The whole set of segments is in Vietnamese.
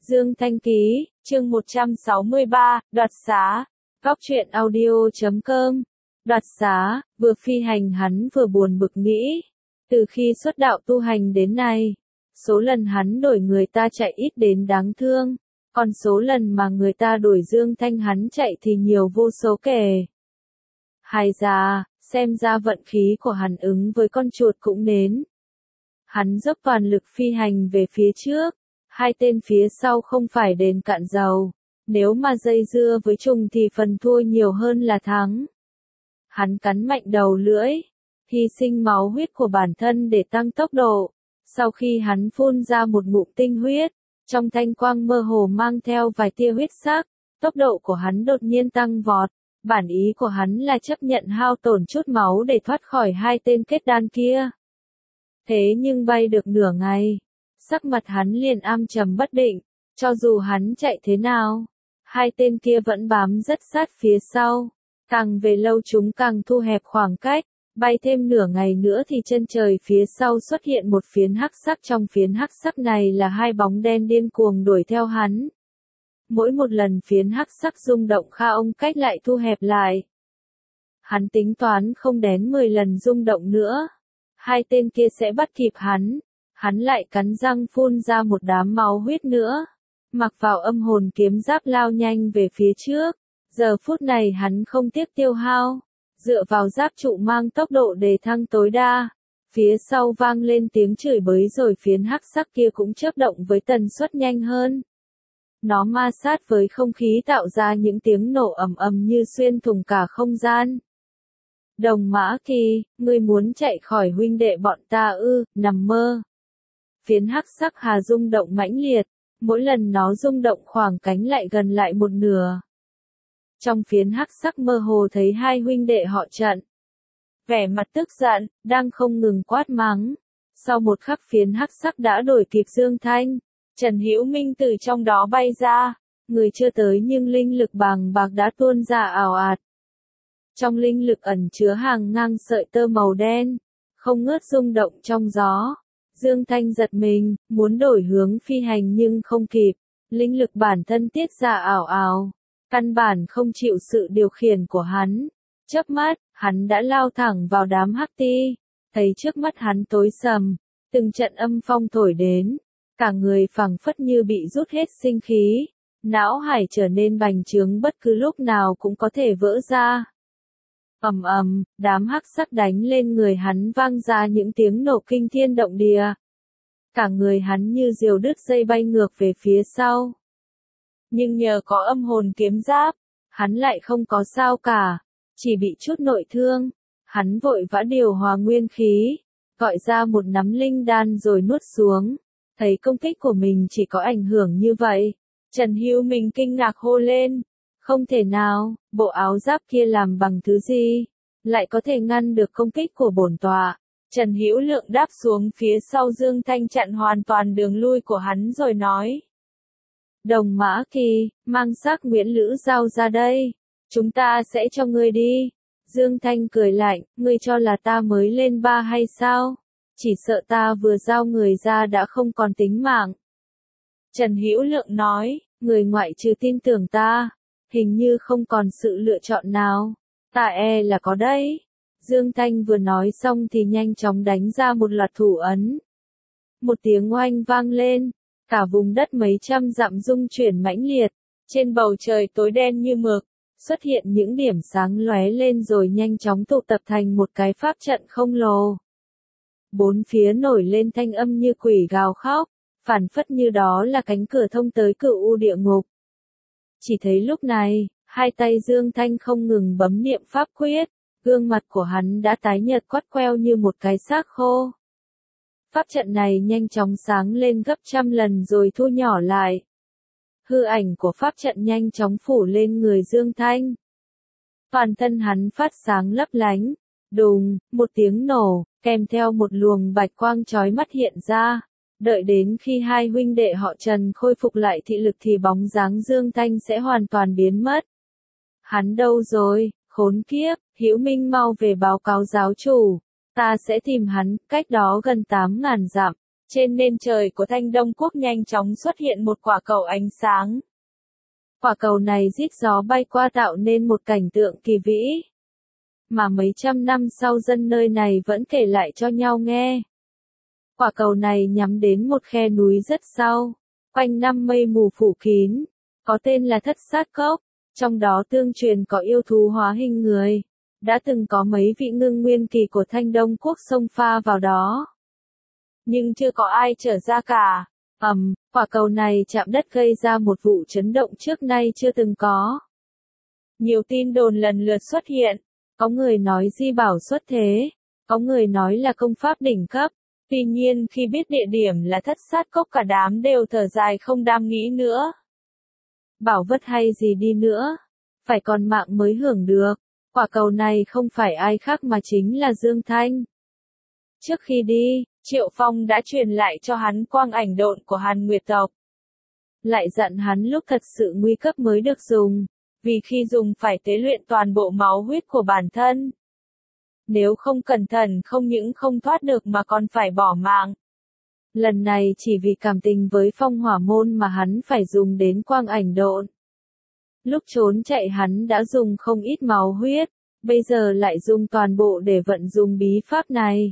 Dương Thanh Ký, chương 163, đoạt xá. Góc truyện audio.com. Đoạt xá, vừa phi hành hắn vừa buồn bực nghĩ. Từ khi xuất đạo tu hành đến nay, số lần hắn đổi người ta chạy ít đến đáng thương, còn số lần mà người ta đổi Dương Thanh hắn chạy thì nhiều vô số kể. Hài già, xem ra vận khí của hắn ứng với con chuột cũng nến. Hắn dốc toàn lực phi hành về phía trước, hai tên phía sau không phải đền cạn dầu, nếu mà dây dưa với trùng thì phần thua nhiều hơn là thắng. Hắn cắn mạnh đầu lưỡi, hy sinh máu huyết của bản thân để tăng tốc độ. Sau khi hắn phun ra một ngụm tinh huyết, trong thanh quang mơ hồ mang theo vài tia huyết sắc, tốc độ của hắn đột nhiên tăng vọt. Bản ý của hắn là chấp nhận hao tổn chút máu để thoát khỏi hai tên kết đan kia. Thế nhưng bay được nửa ngày, sắc mặt hắn liền âm trầm bất định, cho dù hắn chạy thế nào, hai tên kia vẫn bám rất sát phía sau. Càng về lâu chúng càng thu hẹp khoảng cách, bay thêm nửa ngày nữa thì chân trời phía sau xuất hiện một phiến hắc sắc, trong phiến hắc sắc này là hai bóng đen điên cuồng đuổi theo hắn. Mỗi một lần phiến hắc sắc rung động kha ông cách lại thu hẹp lại. Hắn tính toán không đến 10 lần rung động nữa, hai tên kia sẽ bắt kịp hắn. Hắn lại cắn răng phun ra một đám máu huyết nữa, mặc vào âm hồn kiếm giáp lao nhanh về phía trước. Giờ phút này hắn không tiếc tiêu hao, dựa vào giáp trụ mang tốc độ đề thăng tối đa. Phía sau vang lên tiếng chửi bới rồi phiến hắc sắc kia cũng chớp động với tần suất nhanh hơn. Nó ma sát với không khí tạo ra những tiếng nổ ầm ầm như xuyên thủng cả không gian. Đồng Mã Kỳ, ngươi muốn chạy khỏi huynh đệ bọn ta ư? Nằm mơ. Phiến hắc sắc hà rung động mãnh liệt, mỗi lần nó rung động khoảng cánh lại gần lại một nửa. Trong phiến hắc sắc mơ hồ thấy hai huynh đệ họ Trận, vẻ mặt tức giận, đang không ngừng quát mắng. Sau một khắc phiến hắc sắc đã đổi kịp Dương Thanh, Trần Hữu Minh từ trong đó bay ra, người chưa tới nhưng linh lực bàng bạc đã tuôn ra ào ạt. Trong linh lực ẩn chứa hàng ngang sợi tơ màu đen, không ngớt rung động trong gió. Dương Thanh giật mình, muốn đổi hướng phi hành nhưng không kịp, linh lực bản thân tiết ra ảo ảo, căn bản không chịu sự điều khiển của hắn. Chớp mắt, hắn đã lao thẳng vào đám hắc ti, thấy trước mắt hắn tối sầm, từng trận âm phong thổi đến, cả người phảng phất như bị rút hết sinh khí, não hải trở nên bành trướng bất cứ lúc nào cũng có thể vỡ ra. Ầm ầm, đám hắc sắc đánh lên người hắn vang ra những tiếng nổ kinh thiên động địa. Cả người hắn như diều đứt dây bay ngược về phía sau. Nhưng nhờ có âm hồn kiếm giáp, hắn lại không có sao cả, chỉ bị chút nội thương. Hắn vội vã điều hòa nguyên khí, gọi ra một nắm linh đan rồi nuốt xuống. Thấy công kích của mình chỉ có ảnh hưởng như vậy, Trần Hữu Minh kinh ngạc hô lên. Không thể nào, bộ áo giáp kia làm bằng thứ gì, lại có thể ngăn được công kích của bổn tọa. Trần Hữu Lượng đáp xuống phía sau Dương Thanh chặn hoàn toàn đường lui của hắn rồi nói. Đồng Mã Kỳ, mang xác Nguyễn Lữ Giao ra đây, chúng ta sẽ cho ngươi đi. Dương Thanh cười lạnh, ngươi cho là ta mới lên 3 hay sao? Chỉ sợ ta vừa giao người ra đã không còn tính mạng. Trần Hữu Lượng nói, người ngoại trừ tin tưởng ta, hình như không còn sự lựa chọn nào. Ta e là có đấy. Dương Thanh vừa nói xong thì nhanh chóng đánh ra một loạt thủ ấn. Một tiếng oanh vang lên, cả vùng đất mấy trăm dặm rung chuyển mãnh liệt. Trên bầu trời tối đen như mực, xuất hiện những điểm sáng lóe lên rồi nhanh chóng tụ tập thành một cái pháp trận khổng lồ. Bốn phía nổi lên thanh âm như quỷ gào khóc, phảng phất như đó là cánh cửa thông tới cửu u địa ngục. Chỉ thấy lúc này, hai tay Dương Thanh không ngừng bấm niệm pháp quyết, gương mặt của hắn đã tái nhợt quắt queo như một cái xác khô. Pháp trận này nhanh chóng sáng lên gấp trăm lần rồi thu nhỏ lại. Hư ảnh của pháp trận nhanh chóng phủ lên người Dương Thanh. Toàn thân hắn phát sáng lấp lánh, đùng, một tiếng nổ, kèm theo một luồng bạch quang chói mắt hiện ra. Đợi đến khi hai huynh đệ họ Trần khôi phục lại thị lực thì bóng dáng Dương Thanh sẽ hoàn toàn biến mất. Hắn đâu rồi, khốn kiếp, Hữu Minh mau về báo cáo giáo chủ. Ta sẽ tìm hắn, cách đó gần 8.000 dặm. Trên nền trời của Thanh Đông Quốc nhanh chóng xuất hiện một quả cầu ánh sáng. Quả cầu này rít gió bay qua tạo nên một cảnh tượng kỳ vĩ, mà mấy trăm năm sau dân nơi này vẫn kể lại cho nhau nghe. Quả cầu này nhắm đến một khe núi rất sâu, quanh năm mây mù phủ kín, có tên là Thất Sát Cốc, trong đó tương truyền có yêu thú hóa hình người. Đã từng có mấy vị ngưng nguyên kỳ của Thanh Đông Quốc xông pha vào đó, nhưng chưa có ai trở ra cả. Quả cầu này chạm đất gây ra một vụ chấn động trước nay chưa từng có. Nhiều tin đồn lần lượt xuất hiện, có người nói di bảo xuất thế, có người nói là công pháp đỉnh cấp. Tuy nhiên khi biết địa điểm là Thất Sát Cốc cả đám đều thở dài không dám nghĩ nữa. Bảo vật hay gì đi nữa, phải còn mạng mới hưởng được. Quả cầu này không phải ai khác mà chính là Dương Thanh. Trước khi đi, Triệu Phong đã truyền lại cho hắn quang ảnh độn của Hàn Nguyệt tộc. Lại dặn hắn lúc thật sự nguy cấp mới được dùng, vì khi dùng phải tế luyện toàn bộ máu huyết của bản thân. Nếu không cẩn thận không những không thoát được mà còn phải bỏ mạng. Lần này chỉ vì cảm tình với Phong Hỏa Môn mà hắn phải dùng đến quang ảnh độn. Lúc trốn chạy hắn đã dùng không ít máu huyết, bây giờ lại dùng toàn bộ để vận dùng bí pháp này.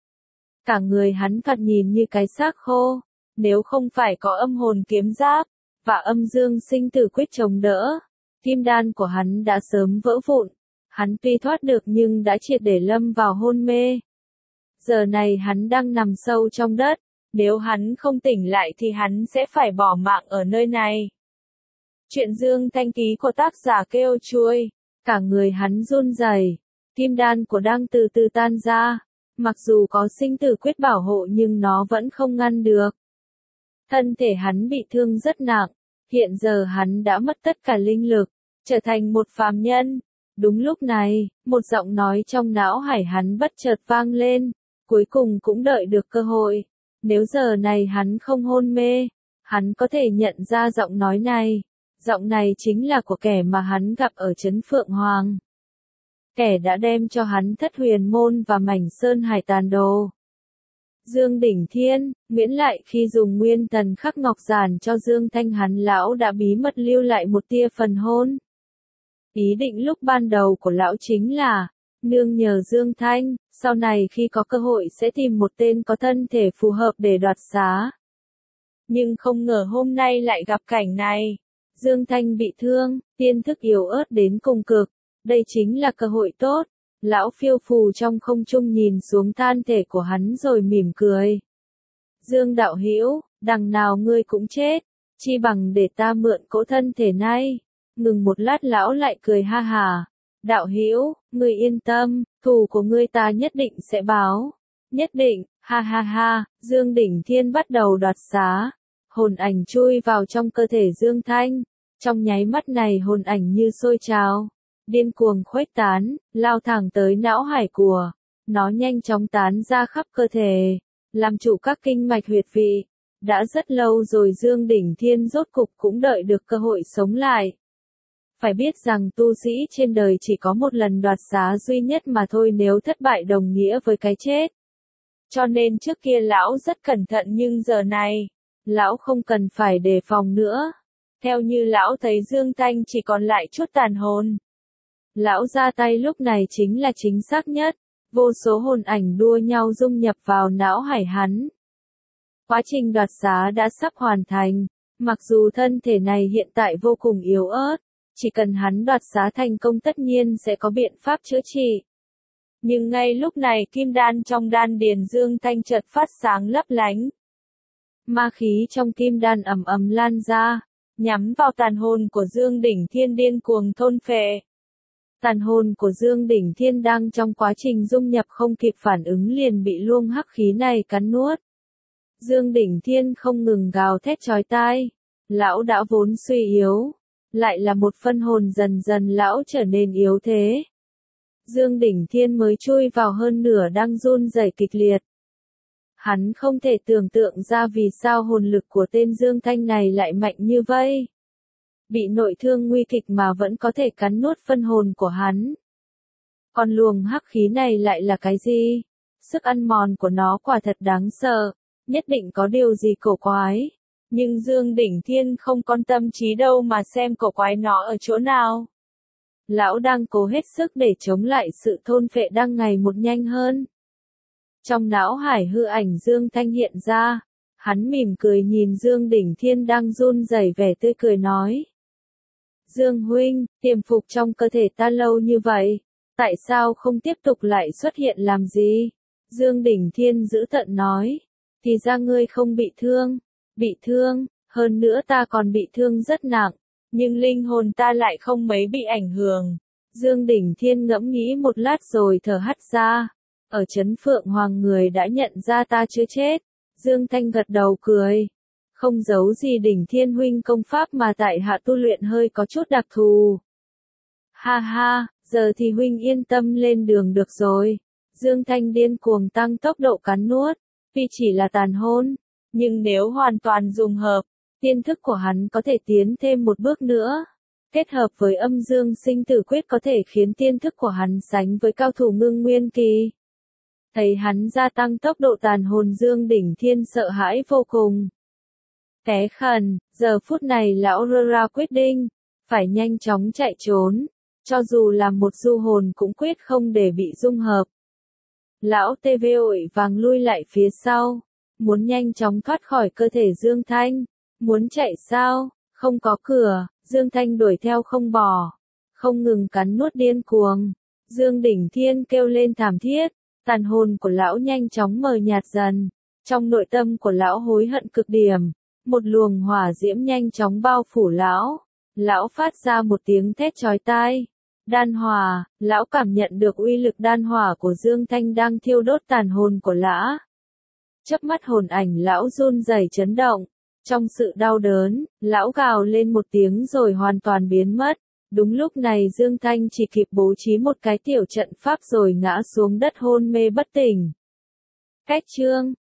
Cả người hắn thoạt nhìn như cái xác khô, nếu không phải có âm hồn kiếm giáp, và âm dương sinh tử quyết chống đỡ, kim đan của hắn đã sớm vỡ vụn. Hắn tuy thoát được nhưng đã triệt để lâm vào hôn mê. Giờ này hắn đang nằm sâu trong đất, nếu hắn không tỉnh lại thì hắn sẽ phải bỏ mạng ở nơi này. Chuyện Dương Thanh ký của tác giả Kêu Chuôi, cả người hắn run rẩy, kim đan của đang từ từ tan ra, mặc dù có sinh tử quyết bảo hộ nhưng nó vẫn không ngăn được. Thân thể hắn bị thương rất nặng, hiện giờ hắn đã mất tất cả linh lực, trở thành một phàm nhân. Đúng lúc này, một giọng nói trong não hải hắn bất chợt vang lên, cuối cùng cũng đợi được cơ hội. Nếu giờ này hắn không hôn mê, hắn có thể nhận ra giọng nói này. Giọng này chính là của kẻ mà hắn gặp ở trấn Phượng Hoàng. Kẻ đã đem cho hắn Thất Huyền Môn và Mảnh Sơn Hải Tàn Đồ. Dương Đỉnh Thiên, miễn lại khi dùng nguyên thần khắc ngọc giản cho Dương Thanh hắn lão đã bí mật lưu lại một tia phần hôn. Ý định lúc ban đầu của lão chính là, nương nhờ Dương Thanh, sau này khi có cơ hội sẽ tìm một tên có thân thể phù hợp để đoạt xá. Nhưng không ngờ hôm nay lại gặp cảnh này. Dương Thanh bị thương, tiên thức yếu ớt đến cùng cực. Đây chính là cơ hội tốt. Lão phiêu phù trong không trung nhìn xuống thân thể của hắn rồi mỉm cười. Dương đạo hữu, đằng nào ngươi cũng chết, chi bằng để ta mượn cỗ thân thể này. Ngừng một lát lão lại cười ha hà. Đạo hữu, ngươi yên tâm, thù của ngươi ta nhất định sẽ báo. Nhất định, ha ha ha, Dương Đỉnh Thiên bắt đầu đoạt xá. Hồn ảnh chui vào trong cơ thể Dương Thanh. Trong nháy mắt này hồn ảnh như sôi trào, điên cuồng khuếch tán, lao thẳng tới não hải của. Nó nhanh chóng tán ra khắp cơ thể, làm chủ các kinh mạch huyệt vị. Đã rất lâu rồi Dương Đỉnh Thiên rốt cục cũng đợi được cơ hội sống lại. Phải biết rằng tu sĩ trên đời chỉ có một lần đoạt xá duy nhất mà thôi, nếu thất bại đồng nghĩa với cái chết. Cho nên trước kia lão rất cẩn thận nhưng giờ này, lão không cần phải đề phòng nữa. Theo như lão thấy Dương Thanh chỉ còn lại chút tàn hồn. Lão ra tay lúc này chính là chính xác nhất, vô số hồn ảnh đua nhau dung nhập vào não hải hắn. Quá trình đoạt xá đã sắp hoàn thành, mặc dù thân thể này hiện tại vô cùng yếu ớt, chỉ cần hắn đoạt xá thành công tất nhiên sẽ có biện pháp chữa trị. Nhưng ngay lúc này kim đan trong đan điền Dương Thanh chợt phát sáng lấp lánh. Ma khí trong kim đan ầm ầm lan ra, nhắm vào tàn hồn của Dương Đỉnh Thiên điên cuồng thôn phệ. Tàn hồn của Dương Đỉnh Thiên đang trong quá trình dung nhập không kịp phản ứng liền bị luồng hắc khí này cắn nuốt. Dương Đỉnh Thiên không ngừng gào thét chói tai. Lão đã vốn suy yếu, lại là một phân hồn dần dần lão trở nên yếu thế. Dương Đỉnh Thiên mới chui vào hơn nửa đang run rẩy kịch liệt. Hắn không thể tưởng tượng ra vì sao hồn lực của tên Dương Thanh này lại mạnh như vậy. Bị nội thương nguy kịch mà vẫn có thể cắn nuốt phân hồn của hắn. Còn luồng hắc khí này lại là cái gì? Sức ăn mòn của nó quả thật đáng sợ. nhất định có điều gì cổ quái. Nhưng Dương Đỉnh Thiên không con tâm trí đâu mà xem cổ quái nó ở chỗ nào. Lão đang cố hết sức để chống lại sự thôn phệ đang ngày một nhanh hơn. Trong não hải hư ảnh Dương Thanh hiện ra, hắn mỉm cười nhìn Dương Đỉnh Thiên đang run rẩy vẻ tươi cười nói. Dương huynh, tiềm phục trong cơ thể ta lâu như vậy, tại sao không tiếp tục lại xuất hiện làm gì? Dương Đỉnh Thiên giữ tợn nói, thì ra ngươi không bị thương, hơn nữa ta còn bị thương rất nặng, nhưng linh hồn ta lại không mấy bị ảnh hưởng. Dương Đỉnh Thiên ngẫm nghĩ một lát rồi thở hắt ra, ở Trấn Phượng Hoàng người đã nhận ra ta chưa chết. Dương Thanh gật đầu cười. Không giấu gì Đỉnh Thiên huynh công pháp mà tại hạ tu luyện hơi có chút đặc thù. Ha ha, giờ thì huynh yên tâm lên đường được rồi. Dương Thanh điên cuồng tăng tốc độ cắn nuốt, vì chỉ là tàn hôn, nhưng nếu hoàn toàn dùng hợp, tiên thức của hắn có thể tiến thêm một bước nữa. Kết hợp với âm dương sinh tử quyết có thể khiến tiên thức của hắn sánh với cao thủ ngưng nguyên kỳ. Thấy hắn gia tăng tốc độ tàn hồn Dương Đỉnh Thiên sợ hãi vô cùng. Té khẩn, giờ phút này lão Rora quyết định, phải nhanh chóng chạy trốn, cho dù là một du hồn cũng quyết không để bị dung hợp. Lão tê vội vàng lui lại phía sau, muốn nhanh chóng thoát khỏi cơ thể Dương Thanh. Muốn chạy sao, không có cửa, Dương Thanh đuổi theo không bỏ, không ngừng cắn nuốt điên cuồng. Dương Đỉnh Thiên kêu lên thảm thiết, tàn hồn của lão nhanh chóng mờ nhạt dần, trong nội tâm của lão hối hận cực điểm, một luồng hỏa diễm nhanh chóng bao phủ lão. Lão phát ra một tiếng thét chói tai. Đan hỏa, lão cảm nhận được uy lực đan hỏa của Dương Thanh đang thiêu đốt tàn hồn của lão. Chớp mắt hồn ảnh lão run rẩy chấn động. Trong sự đau đớn, lão gào lên một tiếng rồi hoàn toàn biến mất. Đúng lúc này Dương Thanh chỉ kịp bố trí một cái tiểu trận pháp rồi ngã xuống đất hôn mê bất tỉnh. Cách chương